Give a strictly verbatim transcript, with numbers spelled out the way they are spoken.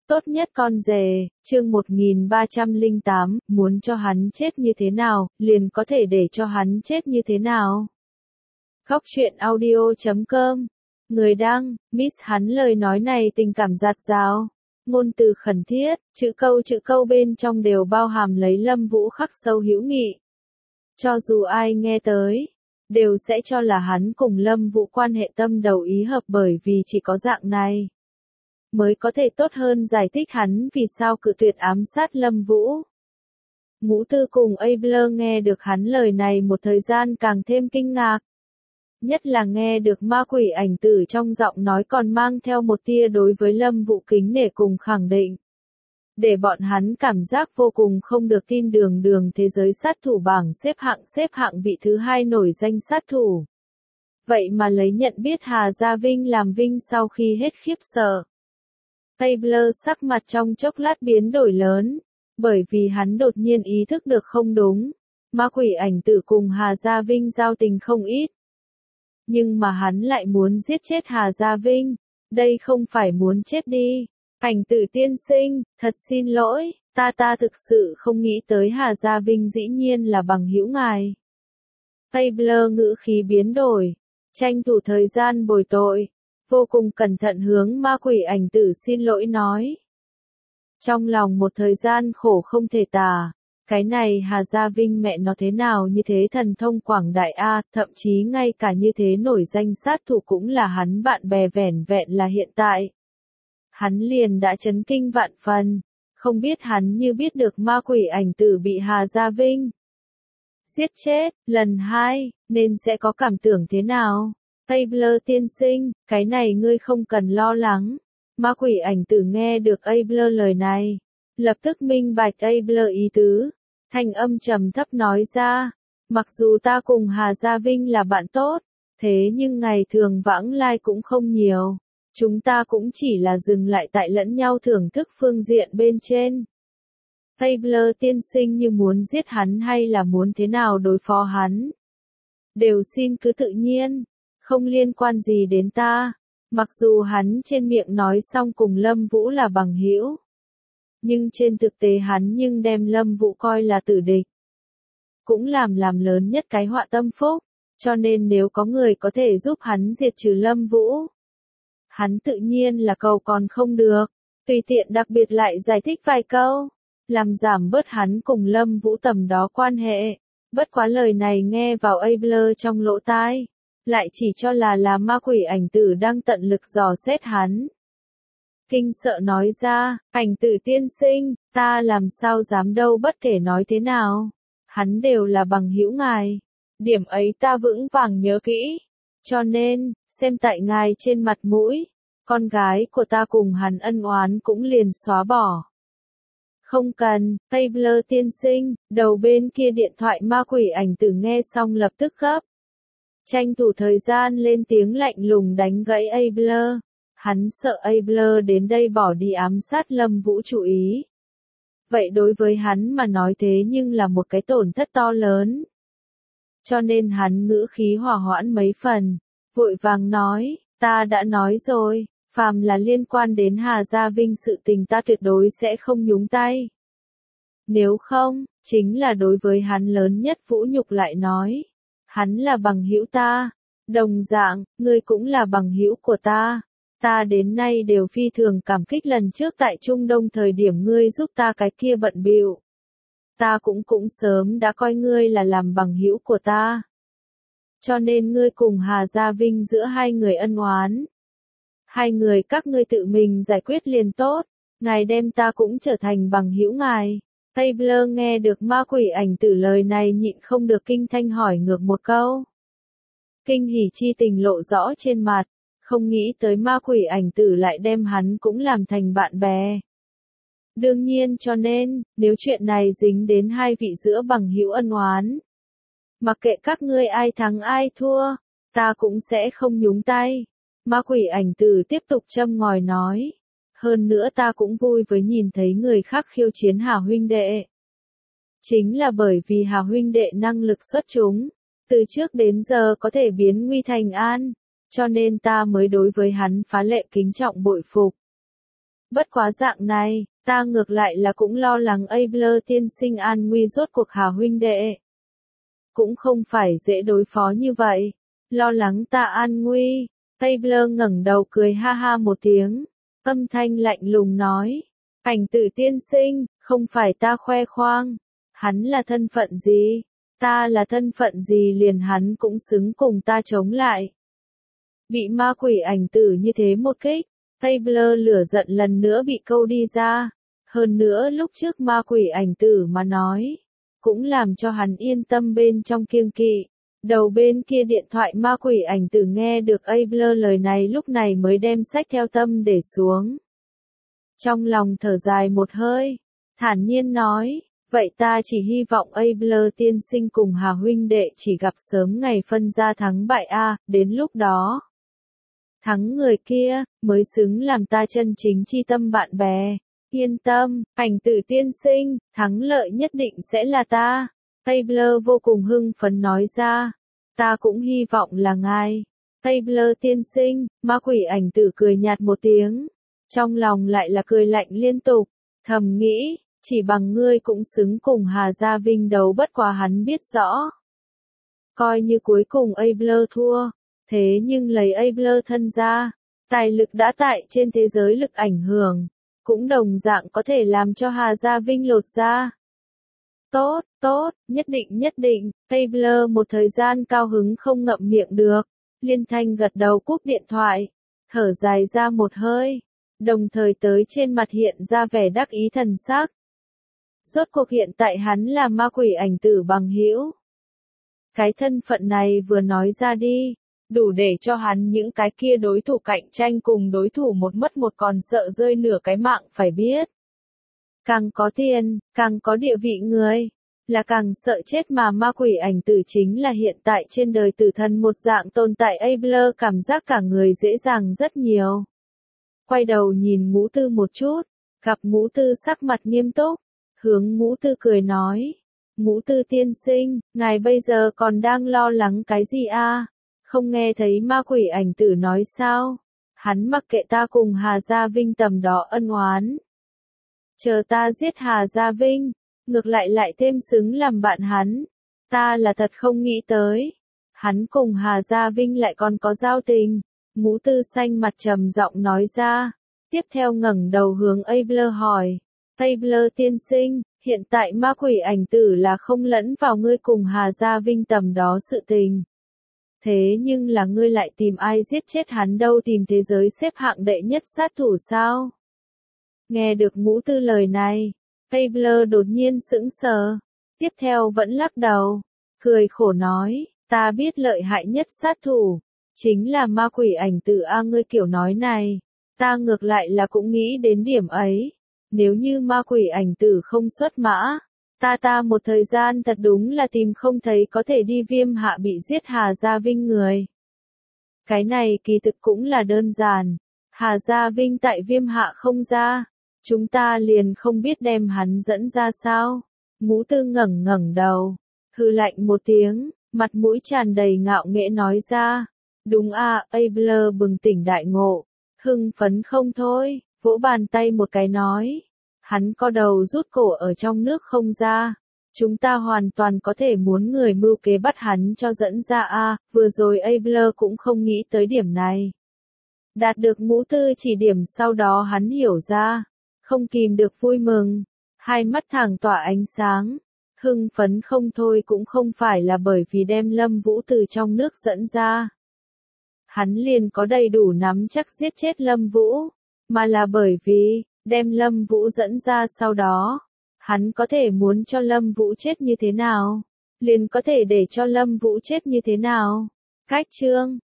Tốt nhất con rể, chương một nghìn ba trăm lẻ tám, muốn cho hắn chết như thế nào, liền có thể để cho hắn chết như thế nào. Góc truyện audio chấm com. Người đăng, Miss hắn lời nói này tình cảm dạt dào, ngôn từ khẩn thiết, chữ câu chữ câu bên trong đều bao hàm lấy Lâm Vũ khắc sâu hữu nghị. Cho dù ai nghe tới, đều sẽ cho là hắn cùng Lâm Vũ quan hệ tâm đầu ý hợp, bởi vì chỉ có dạng này mới có thể tốt hơn giải thích hắn vì sao cự tuyệt ám sát Lâm Vũ. Ngũ Tư cùng Abler nghe được hắn lời này một thời gian càng thêm kinh ngạc. Nhất là nghe được ma quỷ ảnh tử trong giọng nói còn mang theo một tia đối với Lâm Vũ kính nể cùng khẳng định. Để bọn hắn cảm giác vô cùng không được tin, đường đường thế giới sát thủ bảng xếp hạng xếp hạng vị thứ hai nổi danh sát thủ. Vậy mà lấy nhận biết Hà Gia Vinh làm vinh sau khi hết khiếp sợ. Abler sắc mặt trong chốc lát biến đổi lớn, bởi vì hắn đột nhiên ý thức được không đúng. Ma quỷ ảnh tử cùng Hà Gia Vinh giao tình không ít. Nhưng mà hắn lại muốn giết chết Hà Gia Vinh, đây không phải muốn chết đi. Ảnh tử tiên sinh, thật xin lỗi, ta ta thực sự không nghĩ tới Hà Gia Vinh dĩ nhiên là bằng hữu ngài. Abler ngữ khí biến đổi, tranh thủ thời gian bồi tội, vô cùng cẩn thận hướng ma quỷ ảnh tử xin lỗi nói. Trong lòng một thời gian khổ không thể tả, cái này Hà Gia Vinh mẹ nó thế nào như thế thần thông quảng đại a, thậm chí ngay cả như thế nổi danh sát thủ cũng là hắn bạn bè, vẻn vẹn là hiện tại. Hắn liền đã chấn kinh vạn phần, không biết hắn như biết được ma quỷ ảnh tử bị Hà Gia Vinh giết chết, lần hai, nên sẽ có cảm tưởng thế nào? Abler tiên sinh, cái này ngươi không cần lo lắng. Ma quỷ ảnh tử nghe được Abler lời này, lập tức minh bạch Abler ý tứ, thanh âm trầm thấp nói ra, mặc dù ta cùng Hà Gia Vinh là bạn tốt, thế nhưng ngày thường vãng lai cũng không nhiều. Chúng ta cũng chỉ là dừng lại tại lẫn nhau thưởng thức phương diện bên trên. Abler tiên sinh như muốn giết hắn hay là muốn thế nào đối phó hắn, đều xin cứ tự nhiên, không liên quan gì đến ta. Mặc dù hắn trên miệng nói xong cùng Lâm Vũ là bằng hữu, nhưng trên thực tế hắn nhưng đem Lâm Vũ coi là tử địch. Cũng làm làm lớn nhất cái họa tâm phúc, cho nên nếu có người có thể giúp hắn diệt trừ Lâm Vũ, hắn tự nhiên là cầu còn không được, tùy tiện đặc biệt lại giải thích vài câu, làm giảm bớt hắn cùng Lâm Vũ tầm đó quan hệ. Bất quá lời này nghe vào Abler trong lỗ tai, lại chỉ cho là là ma quỷ ảnh tử đang tận lực dò xét hắn. Kinh sợ nói ra, ảnh tử tiên sinh, ta làm sao dám đâu, bất kể nói thế nào, hắn đều là bằng hữu ngài. Điểm ấy ta vững vàng nhớ kỹ. Cho nên, xem tại ngài trên mặt mũi, con gái của ta cùng hắn ân oán cũng liền xóa bỏ. Không cần, Abler tiên sinh. Đầu bên kia điện thoại ma quỷ ảnh tử nghe xong lập tức gấp. Tranh thủ thời gian lên tiếng lạnh lùng đánh gãy Abler. Hắn sợ Abler đến đây bỏ đi ám sát Lâm Vũ chủ ý. Vậy đối với hắn mà nói thế nhưng là một cái tổn thất to lớn. Cho nên hắn ngữ khí hòa hoãn mấy phần, vội vàng nói, ta đã nói rồi, phàm là liên quan đến Hà Gia Vinh sự tình ta tuyệt đối sẽ không nhúng tay. Nếu không, chính là đối với hắn lớn nhất vũ nhục. Lại nói, hắn là bằng hữu ta, đồng dạng, ngươi cũng là bằng hữu của ta. Ta đến nay đều phi thường cảm kích lần trước tại Trung Đông thời điểm ngươi giúp ta cái kia bận bịu. Ta cũng cũng sớm đã coi ngươi là làm bằng hữu của ta. Cho nên ngươi cùng Hà Gia Vinh giữa hai người ân oán, hai người các ngươi tự mình giải quyết liền tốt, ngài đem ta cũng trở thành bằng hữu ngài. Abler nghe được ma quỷ ảnh tử lời này nhịn không được kinh thanh hỏi ngược một câu. Kinh hỉ chi tình lộ rõ trên mặt, không nghĩ tới ma quỷ ảnh tử lại đem hắn cũng làm thành bạn bè. Đương nhiên, cho nên, nếu chuyện này dính đến hai vị giữa bằng hữu ân oán, mặc kệ các ngươi ai thắng ai thua, ta cũng sẽ không nhúng tay. Ma quỷ ảnh tử tiếp tục châm ngòi nói. Hơn nữa ta cũng vui với nhìn thấy người khác khiêu chiến Hà huynh đệ. Chính là bởi vì Hà huynh đệ năng lực xuất chúng, từ trước đến giờ có thể biến nguy thành an, cho nên ta mới đối với hắn phá lệ kính trọng bội phục. Bất quá dạng này, ta ngược lại là cũng lo lắng Abler tiên sinh an nguy rốt cuộc Hà huynh đệ. Cũng không phải dễ đối phó như vậy. Lo lắng ta an nguy. Abler ngẩng đầu cười ha ha một tiếng. Âm thanh lạnh lùng nói. Ảnh tử tiên sinh, không phải ta khoe khoang. Hắn là thân phận gì? Ta là thân phận gì liền hắn cũng xứng cùng ta chống lại. Bị ma quỷ ảnh tử như thế một kích. Abler lửa giận lần nữa bị câu đi ra. Hơn nữa lúc trước ma quỷ ảnh tử mà nói. Cũng làm cho hắn yên tâm bên trong kiêng kỵ. Đầu bên kia điện thoại ma quỷ ảnh tử nghe được Abler lời này lúc này mới đem sách theo tâm để xuống. Trong lòng thở dài một hơi. Thản nhiên nói. Vậy ta chỉ hy vọng Abler tiên sinh cùng Hà huynh đệ chỉ gặp sớm ngày phân ra thắng bại a, đến lúc đó. Thắng người kia, mới xứng làm ta chân chính chi tâm bạn bè. Yên tâm, ảnh tử tiên sinh, thắng lợi nhất định sẽ là ta. Abler vô cùng hưng phấn nói ra. Ta cũng hy vọng là ngài. Abler tiên sinh, ma quỷ ảnh tử cười nhạt một tiếng. Trong lòng lại là cười lạnh liên tục. Thầm nghĩ, chỉ bằng ngươi cũng xứng cùng Hà Gia Vinh đấu bất quá hắn biết rõ. Coi như cuối cùng Abler thua. Thế nhưng lấy Abler thân ra, tài lực đã tại trên thế giới lực ảnh hưởng, cũng đồng dạng có thể làm cho Hà Gia Vinh lột ra. Tốt, tốt, nhất định nhất định, Abler một thời gian cao hứng không ngậm miệng được, liên thanh gật đầu cúp điện thoại, thở dài ra một hơi, đồng thời tới trên mặt hiện ra vẻ đắc ý thần sắc. Rốt cuộc hiện tại hắn là ma quỷ ảnh tử bằng hữu. Cái thân phận này vừa nói ra đi. Đủ để cho hắn những cái kia đối thủ cạnh tranh cùng đối thủ một mất một còn sợ rơi nửa cái mạng phải biết. Càng có tiền, càng có địa vị người, là càng sợ chết mà ma quỷ ảnh tử chính là hiện tại trên đời tử thần một dạng tồn tại. Abler cảm giác cả người dễ dàng rất nhiều. Quay đầu nhìn Ngũ Tư một chút, gặp Ngũ Tư sắc mặt nghiêm túc, hướng Ngũ Tư cười nói. Ngũ Tư tiên sinh, ngài bây giờ còn đang lo lắng cái gì a? Không nghe thấy ma quỷ ảnh tử nói sao? Hắn mặc kệ ta cùng Hà Gia Vinh tầm đó ân oán. Chờ ta giết Hà Gia Vinh, ngược lại lại thêm xứng làm bạn hắn. Ta là thật không nghĩ tới. Hắn cùng Hà Gia Vinh lại còn có giao tình. Ngũ Tư xanh mặt trầm giọng nói ra. Tiếp theo ngẩng đầu hướng Abler hỏi. Abler tiên sinh, hiện tại ma quỷ ảnh tử là không lẫn vào ngươi cùng Hà Gia Vinh tầm đó sự tình. Thế nhưng là ngươi lại tìm ai giết chết hắn đâu, tìm thế giới xếp hạng đệ nhất sát thủ sao? Nghe được Ngũ Tư lời này, Abler đột nhiên sững sờ, tiếp theo vẫn lắc đầu, cười khổ nói, ta biết lợi hại nhất sát thủ, chính là ma quỷ ảnh tử a. Ngươi kiểu nói này, ta ngược lại là cũng nghĩ đến điểm ấy, nếu như ma quỷ ảnh tử không xuất mã. Ta ta một thời gian thật đúng là tìm không thấy có thể đi Viêm Hạ bị giết Hà Gia Vinh người. Cái này kỳ thực cũng là đơn giản. Hà Gia Vinh tại Viêm Hạ không ra. Chúng ta liền không biết đem hắn dẫn ra sao. Ngũ Tư ngẩng ngẩng đầu. Hừ lạnh một tiếng, mặt mũi tràn đầy ngạo nghễ nói ra. Đúng a, Abler bừng tỉnh đại ngộ. Hưng phấn không thôi, vỗ bàn tay một cái nói. Hắn co đầu rút cổ ở trong nước không ra. Chúng ta hoàn toàn có thể muốn người mưu kế bắt hắn cho dẫn ra a. Vừa rồi Abler cũng không nghĩ tới điểm này. Đạt được Ngũ Tư chỉ điểm sau đó hắn hiểu ra. Không kìm được vui mừng. Hai mắt thẳng tỏa ánh sáng. Hưng phấn không thôi cũng không phải là bởi vì đem Lâm Vũ từ trong nước dẫn ra. Hắn liền có đầy đủ nắm chắc giết chết Lâm Vũ. Mà là bởi vì đem Lâm Vũ dẫn ra sau đó, hắn có thể muốn cho Lâm Vũ chết như thế nào, liền có thể để cho Lâm Vũ chết như thế nào. Cách chương